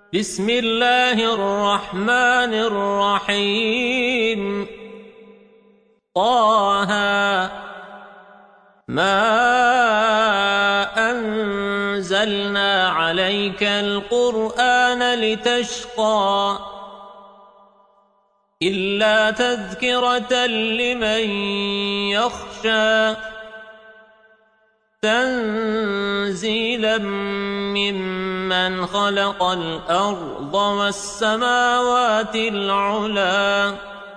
بسم الله الرحمن الرحيم طه ما أنزلنا عليك القرآن لتشقى إلا تذكرة لمن يخشى تنزيلا ممن خلق الأرض والسماوات العلى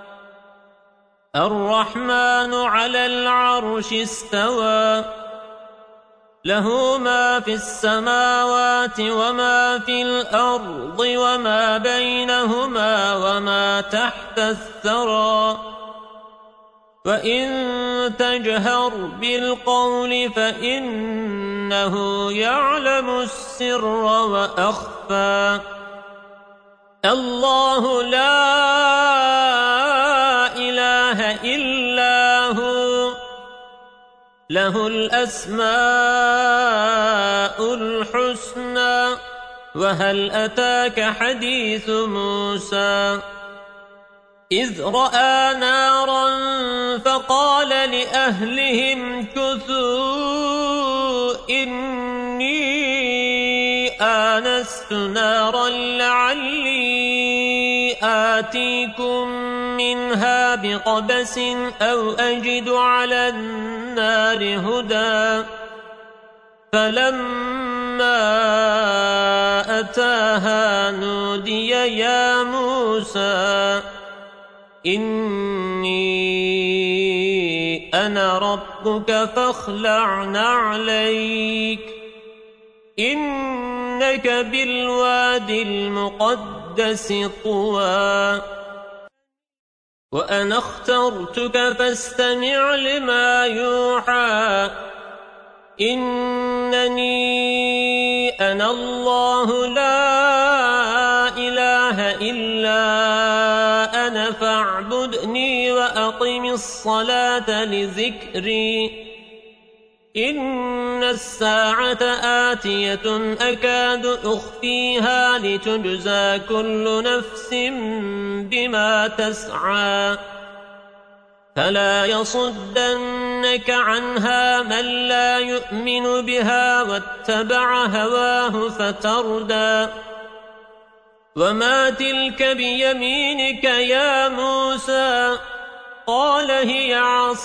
الرحمن على العرش استوى له ما في السماوات وما في الأرض وما بينهما وما تحت الثرى وإن تجهر بالقول فإنه يعلم السر وأخفى الله لا إله إلا هو له الأسماء الحسنى وهل أتاك حديث موسى إذ رأى نارا فقال لأهلهم كثوا إني آنست نارا لعلي آتيكم منها بقبس أو أجد على النار هدى فلما أتاها نودي يا موسى إني أنا ربك فاخلع نعليك إنك بالوادي المقدس طوى وأنا اخترتك فاستمع لما يوحى إنني أنا الله لا إله إلا أنا فاعبدني وأقم الصلاة لذكري إن الساعة آتية أكاد أخفيها لتجزى كل نفس بما تسعى فلا يصدنك عنها من لا يؤمن بها واتبع هواه فتردى وما تلك بيمينك يا موسى قال هي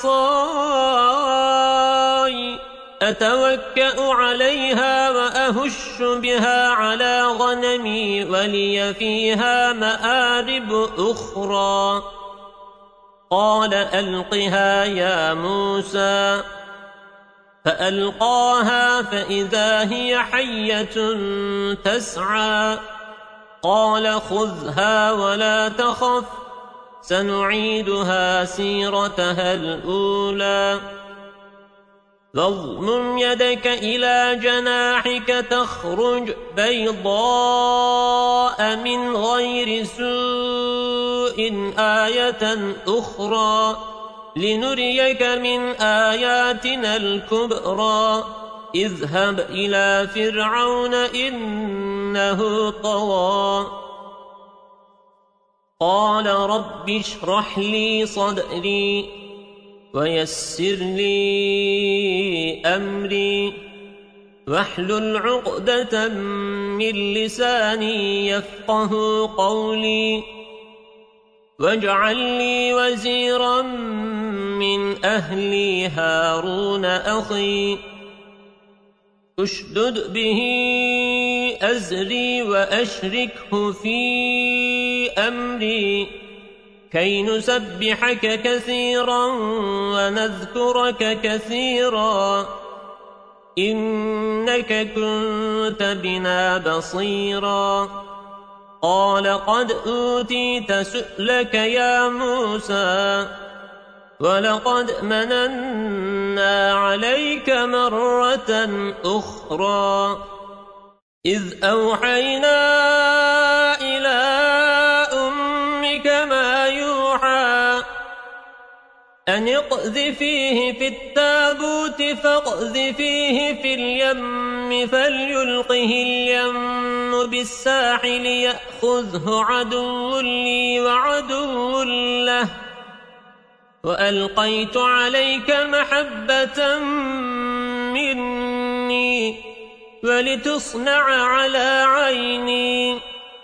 عصاي أتوكأ عليها وأهش بها على غنمي ولي فيها مآرب أخرى قال ألقها يا موسى فألقاها فإذا هي حية تسعى قال خذها ولا تخف سنعيدها سيرتها الأولى واضمم يدك إلى جناحك تخرج بيضاء من غير سوء آية أخرى لنريك من آياتنا الكبرى اذهب إلى فرعون إنه طغى قال رب اشرح لي صدري ويسر لي أمري واحلل عقدة من لساني يفقه قولي واجعل لي وزيرا من أهلي هارون أخي اشدد به أزري وأشركه في أمري كي نسبحك كثيرا ونذكرك كثيرا إنك كنت بنا بصيرا قال قد أوتيت سؤلك يا موسى ولقد مننا عليك مرة أخرى إذ أوحينا إلى أمك ما يوحى أن اقذفيه في التابوت فاقذفيه في اليم فليلقه اليم بالساحل يأخذه عدو لي وعدو له وألقيت عليك محبة مني ولتصنع على عيني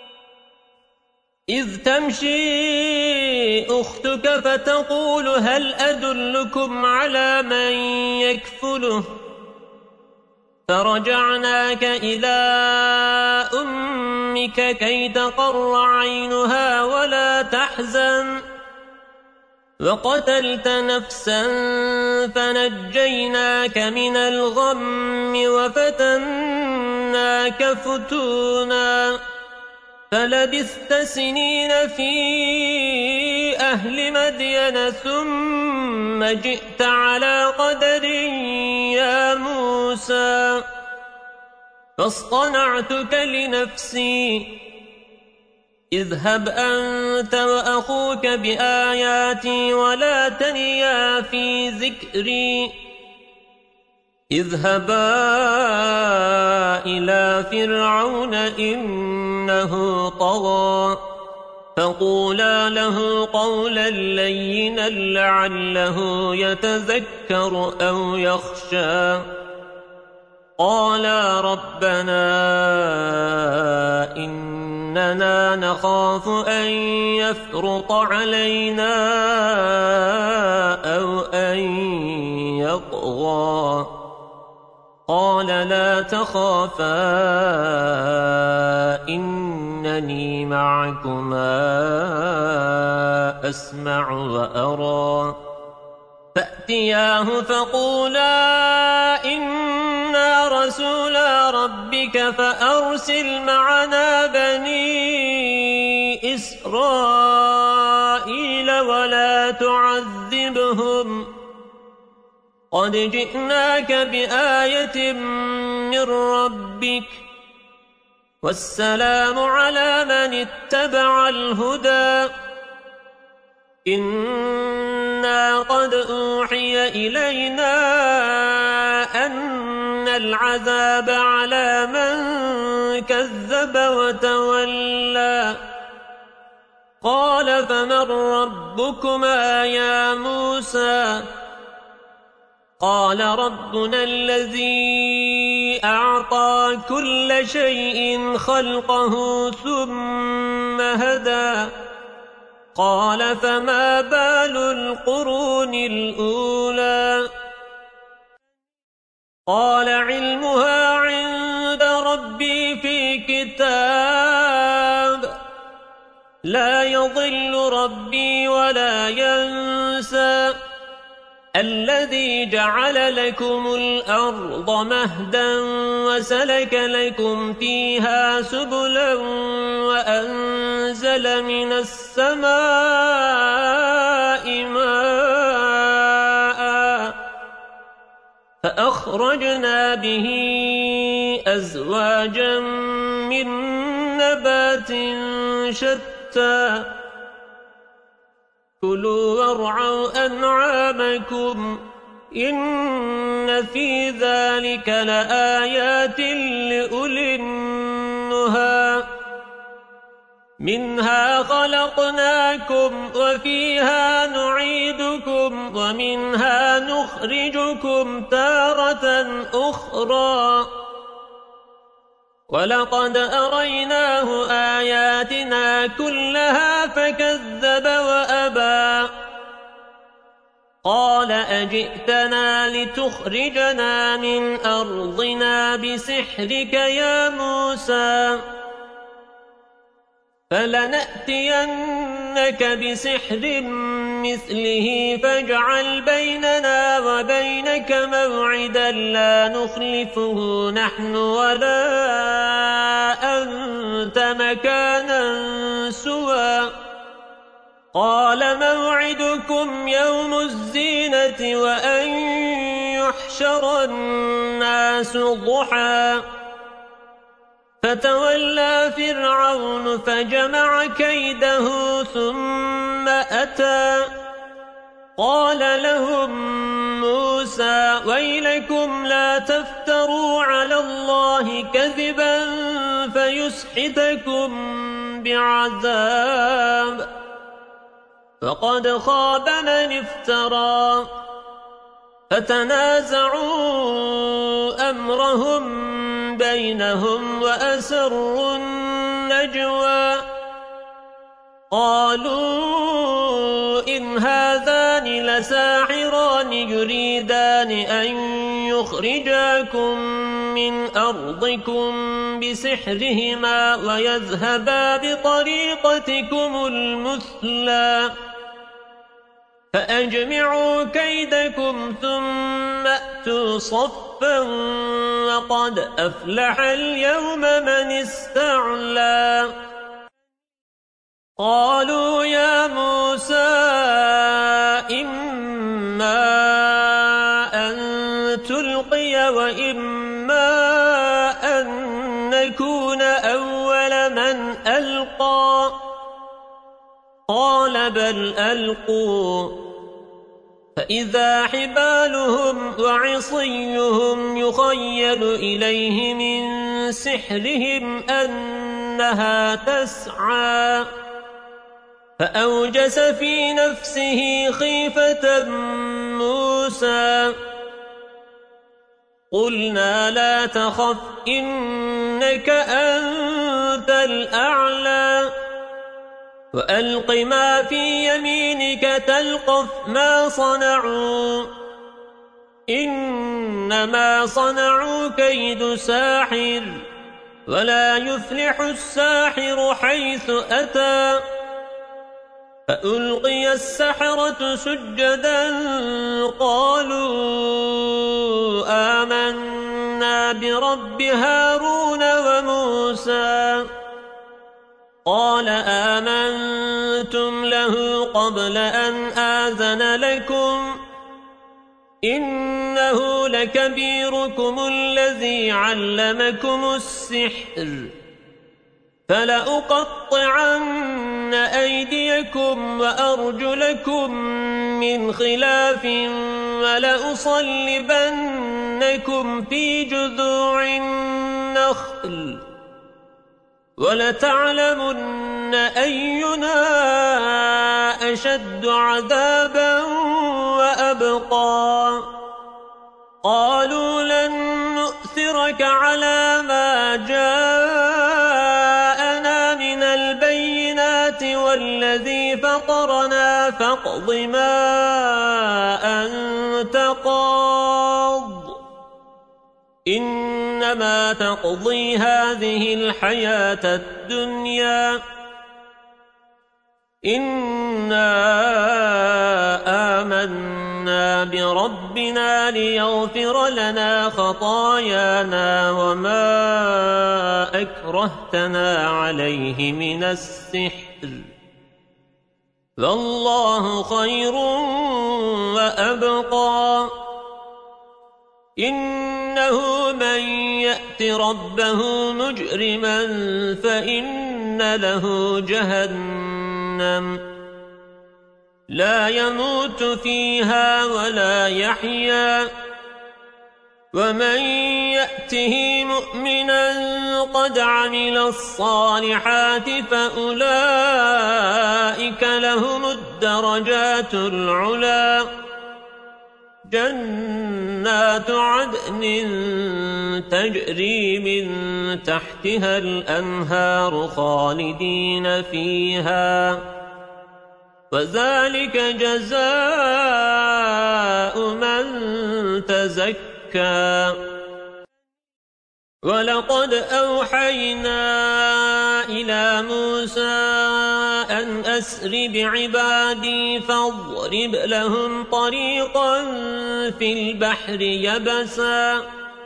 إذ تمشي أختك فتقول هل أدلكم على من يكفله فرجعناك إلى أمك كي تقر عينها ولا تحزن وقتلت نفسا فنجيناك من الغم وفتناك فتونا فلبثت سنين في أهل مدين ثم جئت على قدر يا موسى فاصطنعتك لنفسي اذهب أنت وأخوك بآياتي ولا تنيا في ذكري اذهبا إلى فرعون إنه طغى فقولا له قولا لينا لعله يتذكر أو يخشى قالا ربنا إننا نخاف أن يفرط علينا أو أن يطغى قال لا تخافا إنني معكما أسمع وأرى فأتياه فقولا إنا رسولا ربك فأرسل معنا بني إسرائيل ولا تعذبهم قد جئناك بآية من ربك والسلام على من اتبع الهدى إنا قد أوحي إلينا أن العذاب على من كذب وتولى قال فمن ربكما يا موسى قال ربنا الذي أعطى كل شيء خلقه ثم هدى قال فما بال القرون الأولى قال علمها عند ربي في كتاب لا يضل ربي ولا ينسى الذي جعل لكم الأرض مهدا وسلك لكم فيها سبلا وأنزل من السماء ماء فأخرجنا به أزواجا من نبات شتى كلوا وارعوا أنعامكم إن في ذلك لآيات لأولي النهى منها خلقناكم وفيها نعيدكم ومنها نخرجكم تارة أخرى ولقد أريناه آياتنا كلها فكذب وأبى قال أجئتنا لتخرجنا من أرضنا بسحرك يا موسى فلنأتينك بسحر مثله فاجعل بيننا وبينك موعدا لا نخلفه نحن ولا أنت مكانا سوى قال موعدكم يوم الزينة وأن يحشر الناس ضحى فتولى فرعون فجمع كيده ثم أتى قال لهم موسى ويلكم لا تفتروا على الله كذبا فيسحتكم بعذاب فقد خاب من افترى فتنازعوا أمرهم بينهم وأسروا النجوى قالوا إن هذان لساحران يريدان أن يخرجاكم من أرضكم بسحرهما ويذهبا بطريقتكم المثلى فأجمعوا كيدكم ثم أتوا صفا وقد أفلح اليوم من استعلى قالوا يا موسى إما أن تلقي وإما أن نكون أول من ألقى قال بل ألقوا فإذا حبالهم وعصيهم يخيل إليه من سحرهم أنها تسعى فأوجس في نفسه خيفة موسى قلنا لا تخف إنك أنت الأعلى وألق ما في يمينك تلقف ما صنعوا إنما صنعوا كيد ساحر ولا يفلح الساحر حيث أتى فألقي السحرة سجدا قالوا آمنا برب هارون وموسى قال آمنتم له قبل أن آذن لكم إنه لكبيركم الذي علمكم السحر فلأقطعن أيديكم وأرجلكم من خلاف ولأصلبنكم في جذوع النخل ولتعلمن أينا أشد عذابا وأبقى قالوا لن نؤثرك على ما جاءنا من البينات والذي فطرنا فاقض ما أنت قاض إنما تقضي هذه الحياة الدنيا إنا آمنا بربنا ليغفر لنا خطايانا وما أكرهتنا عليه من السحر والله خير وأبقى إنه من يأت ربه مجرما فإن له جهنم لا يموت فيها ولا يحيا ومن يأته مؤمنا قد عمل الصالحات فأولئك لهم الدرجات العلى جنات عدن تجري من تحتها الأنهار خالدين فيها وذلك جزاء من تزكى ولقد أوحينا إلى موسى أن أسر بعبادي فاضرب لهم طريقا في البحر يبسا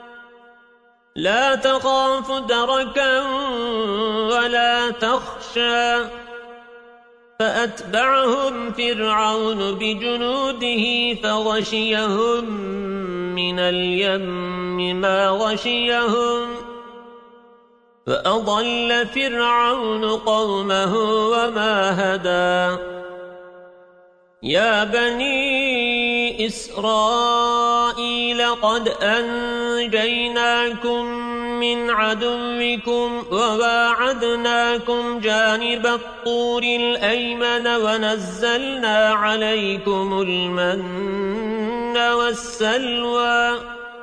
لا تخاف دركا ولا تخشى فأتبعهم فرعون بجنوده فغشيهم من اليم ما غشيهم فأضل فرعون قومه وما هدى يا بني إسرائيل قد أنجيناكم من عدوكم وواعدناكم جانب الطور الأيمن ونزلنا عليكم المن والسلوى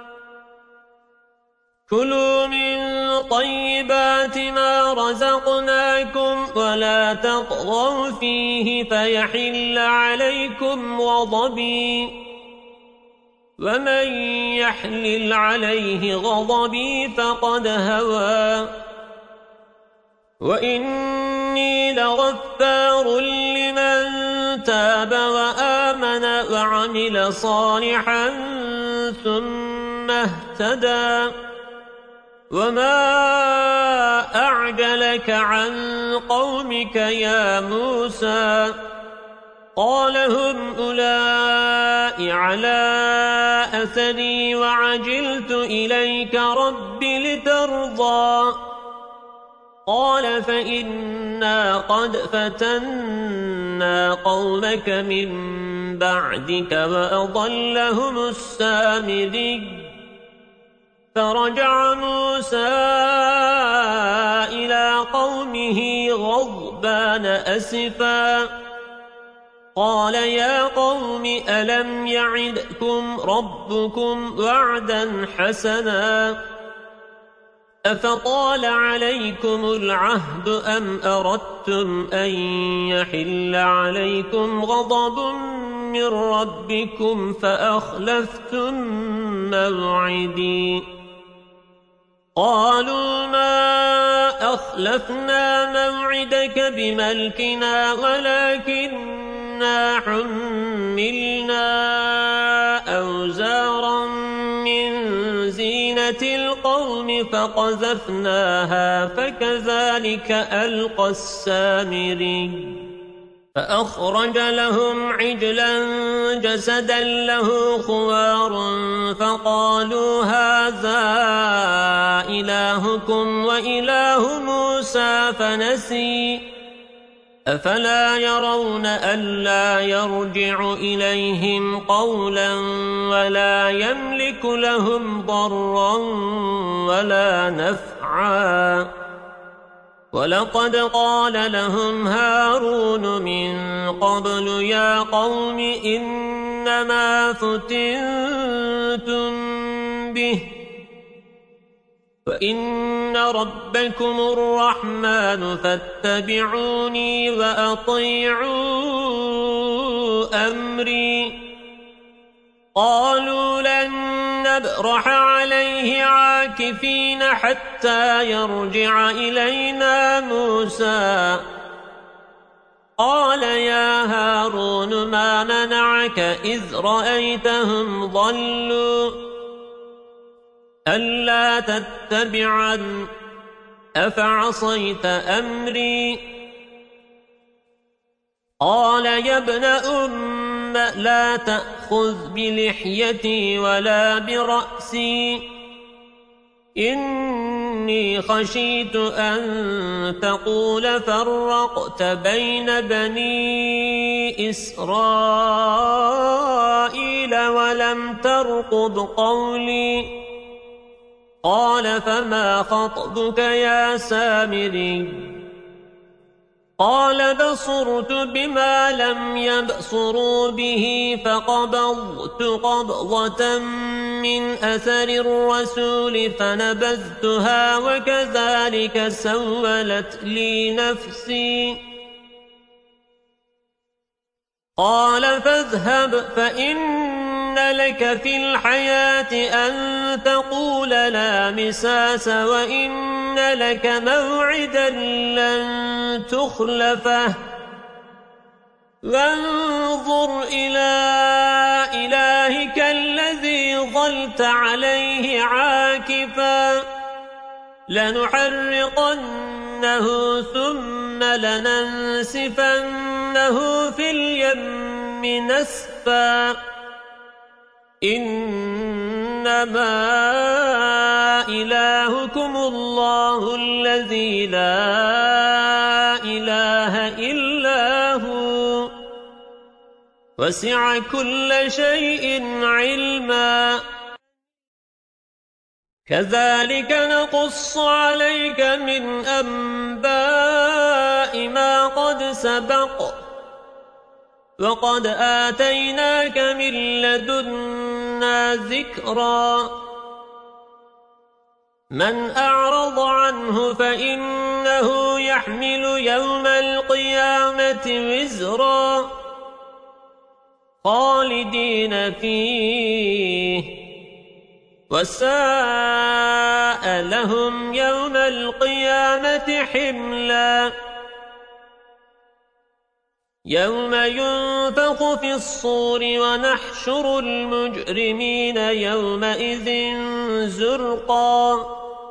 كلوا من طيبات ما رزقناكم ولا تطغوا فيه فيحل عليكم غضبي ومن يحلل عليه غضبي فقد هوى وإني لغفار لمن تاب وآمن وعمل صالحا ثم اهتدى وما أعجلك عن قومك يا موسى قال هم أولئك على أثري وعجلت إليك رب لترضى قال فإنا قد فتنا قومك من بعدك وأضلهم السامري فرجع موسى إلى قومه غضبان أسفا قال يا قوم ألم يعدكم ربكم وعدا حسنا أفطال عليكم العهد أم أردتم أن يحل عليكم غضب من ربكم فأخلفتم موعدي قالوا ما أخلفنا موعدك بملكنا ولكننا حملنا أوزارا من زينة القوم فقذفناها فكذلك ألقى السامري فأخرج لهم عجلا جسدا له خوار فقالوا هذا إلهكم وإله موسى فنسي أفلا يرون ألا يرجع إليهم قولا ولا يملك لهم ضرا ولا نفعا ولقد قال لهم هارون من قبل يا قوم إنما فتنتم به وإن ربكم الرحمن فاتبعوني وأطيعوا أمري قالوا لن نبرح عليه عاكفين حتى يرجع إلينا موسى قال يا هارون ما منعك إذ رأيتهم ضلوا ألا تتبعن أفعصيت أمري قال يا ابن لا تأخذ بلحيتي ولا برأسي إني خشيت أن تقول فرقت بين بني إسرائيل ولم ترقب قولي قال فما خطبك يا سامري قال بصرت بما لم يبصروا به فقبضت قبضة من أثر الرسول فنبذتها وكذلك سولت لي نفسي قال فاذهب فإن لك في الحياة أن تقول لا مساس وإن لك موعدا لن تخلفه وانظر إلى إلهك الذي ظلت عليه عاكفا لنحرقنه ثم لننسفنه في اليم نسفا إنما إلهكم الله الذي لا إله إلا هو وسع كل شيء علما كذلك نقص عليك من أنباء ما قد سبق وقد آتيناك من لدنا ذكرا من أعرض عنه فإنه يحمل يوم القيامة وزرا خالدين فيه وساء لهم يوم القيامة حملا يوم ينفخ في الصور ونحشر المجرمين يومئذ زرقا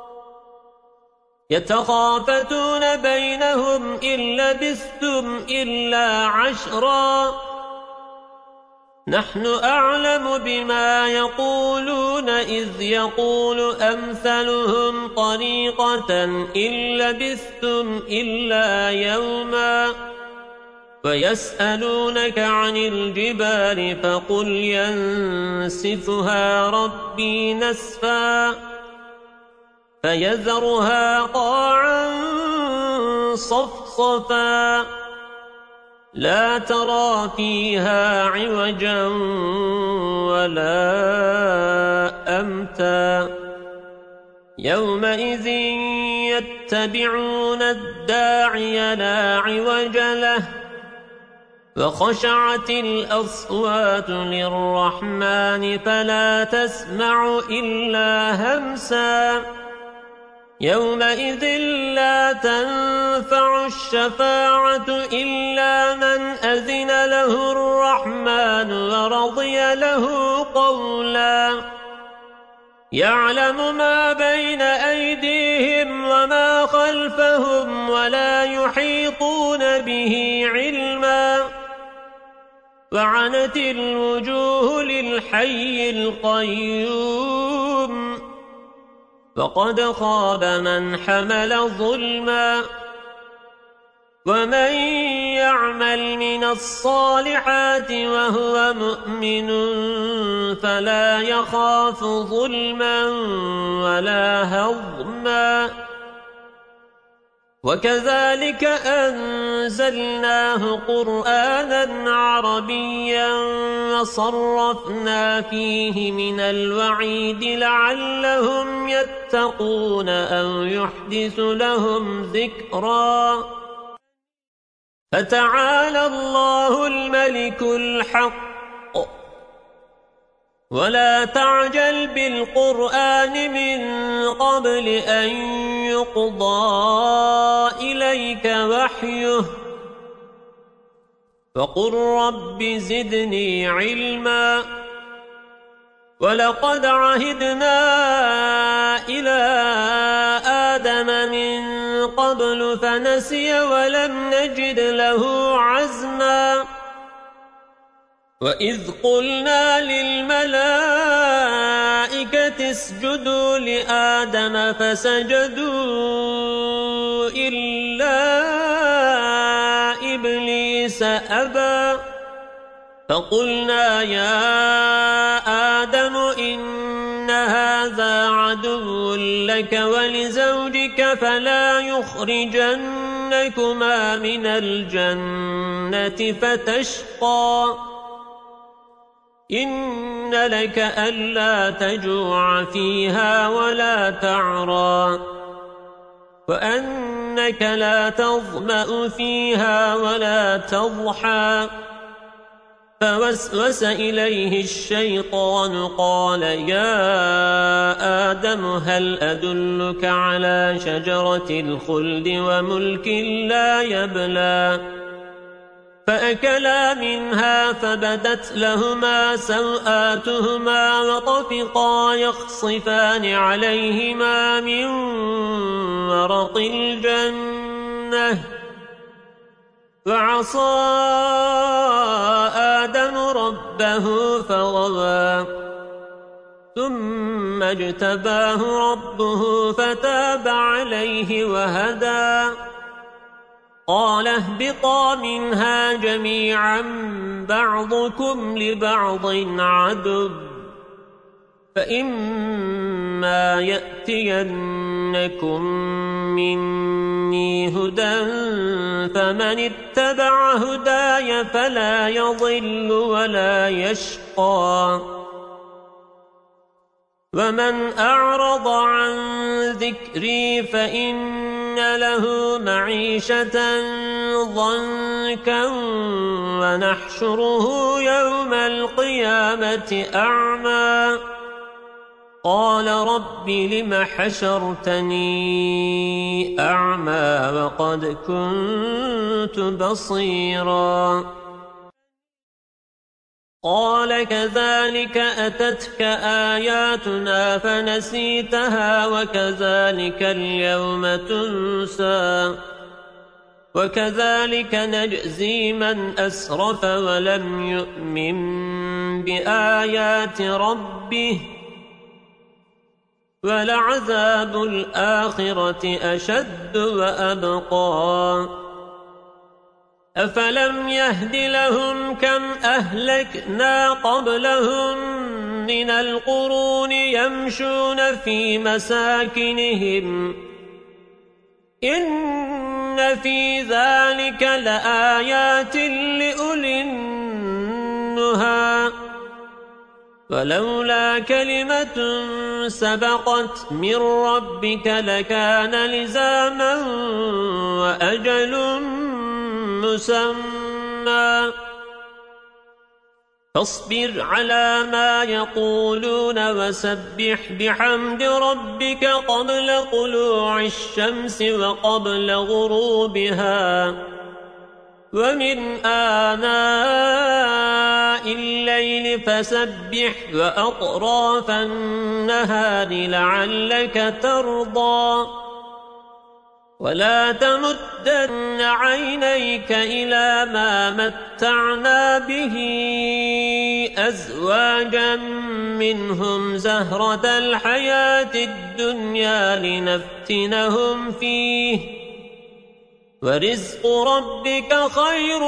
يتخافتون بينهم إن لبثتم إلا عشرا نحن أعلم بما يقولون إذ يقول أمثلهم طريقة إن لبثتم إلا يوما ويسألونك عن الجبال فقل ينسفها ربي نسفا فيذرها قاعا صفصفا لا ترى فيها عوجا ولا أمتا يومئذ يتبعون الداعي لا عوج له وخشعت الأصوات للرحمن فلا تسمع إلا همسا يومئذ لا تنفع الشفاعة إلا من أذن له الرحمن ورضي له قولا يعلم ما بين أيديهم وما خلفهم ولا يحيطون به علما وعنت الوجوه للحي القيوم وقد خاب من حمل ظلما ومن يعمل من الصالحات وهو مؤمن فلا يخاف ظلما ولا هضما وكذلك أنزلناه قرآنا عربيا وصرفنا فيه من الوعيد لعلهم يتقون أو يحدث لهم ذكرا فتعالى الله الملك الحق ولا تعجل بالقرآن من قبل أن يقضى إليك وحيه وقل رب زدني علما ولقد عهدنا إلى آدم من قبل فنسي ولم نجد له عزما وإذ قلنا للملائكة اسجدوا لآدم فسجدوا إلا إبليس أبى فقلنا يا آدم إن هذا عدو لك ولزوجك فلا يخرجنكما من الجنة فتشقى إن لك ألا تجوع فيها ولا تعرى وأنك لا تظمأ فيها ولا تضحى فوسوس إليه الشيطان قال يا آدم هل أدلك على شجرة الخلد وملك لا يبلى فأكلا منها فبدت لهما سوآتهما وطفقا يخصفان عليهما من ورق الجنة وعصى آدم ربه فغوى ثم اجتباه ربه فتاب عليه وهدى قال اهبطا منها جميعا بعضكم لبعض عدو فإما يأتينكم مني هدى فمن اتبع هداي فلا يضل ولا يشقى ومن أعرض عن ذكري فإن له معيشة ضنكا ونحشره يوم القيامة أعمى قال رب لم حشرتني أعمى وقد كنت بصيرا قال كذلك أتتك آياتنا فنسيتها وكذلك اليوم تنسى وكذلك نجزي من أسرف ولم يؤمن بآيات ربه ولعذاب الآخرة أشد وأبقى أفلم يهد لهم كم أهلكنا قبلهم من القرون يمشون في مساكنهم إن في ذلك لآيات لأولي النهى ولولا كلمة سبقت من ربك لكان لزاما وأجل مسمى فاصبر على ما يقولون وسبح بحمد ربك قبل طلوع الشمس وقبل غروبها ومن آناء الليل فسبح وأطراف النهار لعلك ترضى ولا تمدن عينيك إلى ما متعنا به أزواجا منهم زهرة الحياة الدنيا لنفتنهم فيه ورزق ربك خير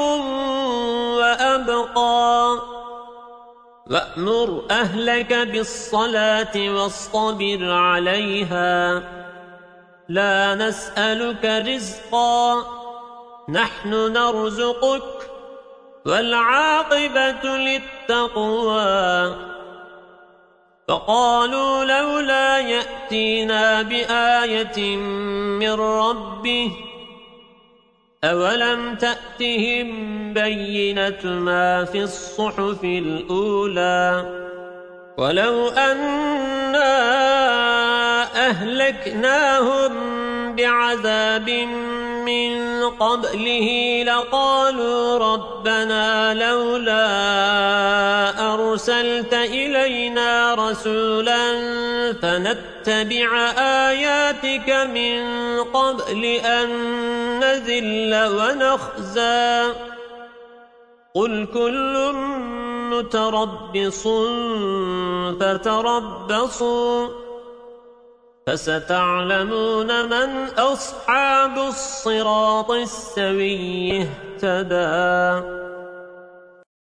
وأبقى وأمر أهلك بالصلاة واصطبر عليها لا نسألك رزقا نحن نرزقك والعاقبة للتقوى فقالوا لولا يأتينا بآية من ربه أولم تأتهم بينة ما في الصحف الأولى ولو أنا أهلكناهم بعذاب من قبله لقالوا ربنا لولا أرسلت إلينا رسولا فنتبع آياتك من قبل أن نذل ونخزى قل كل متربص فتربصوا فستعلمون من أصحاب الصراط السوي اهتدى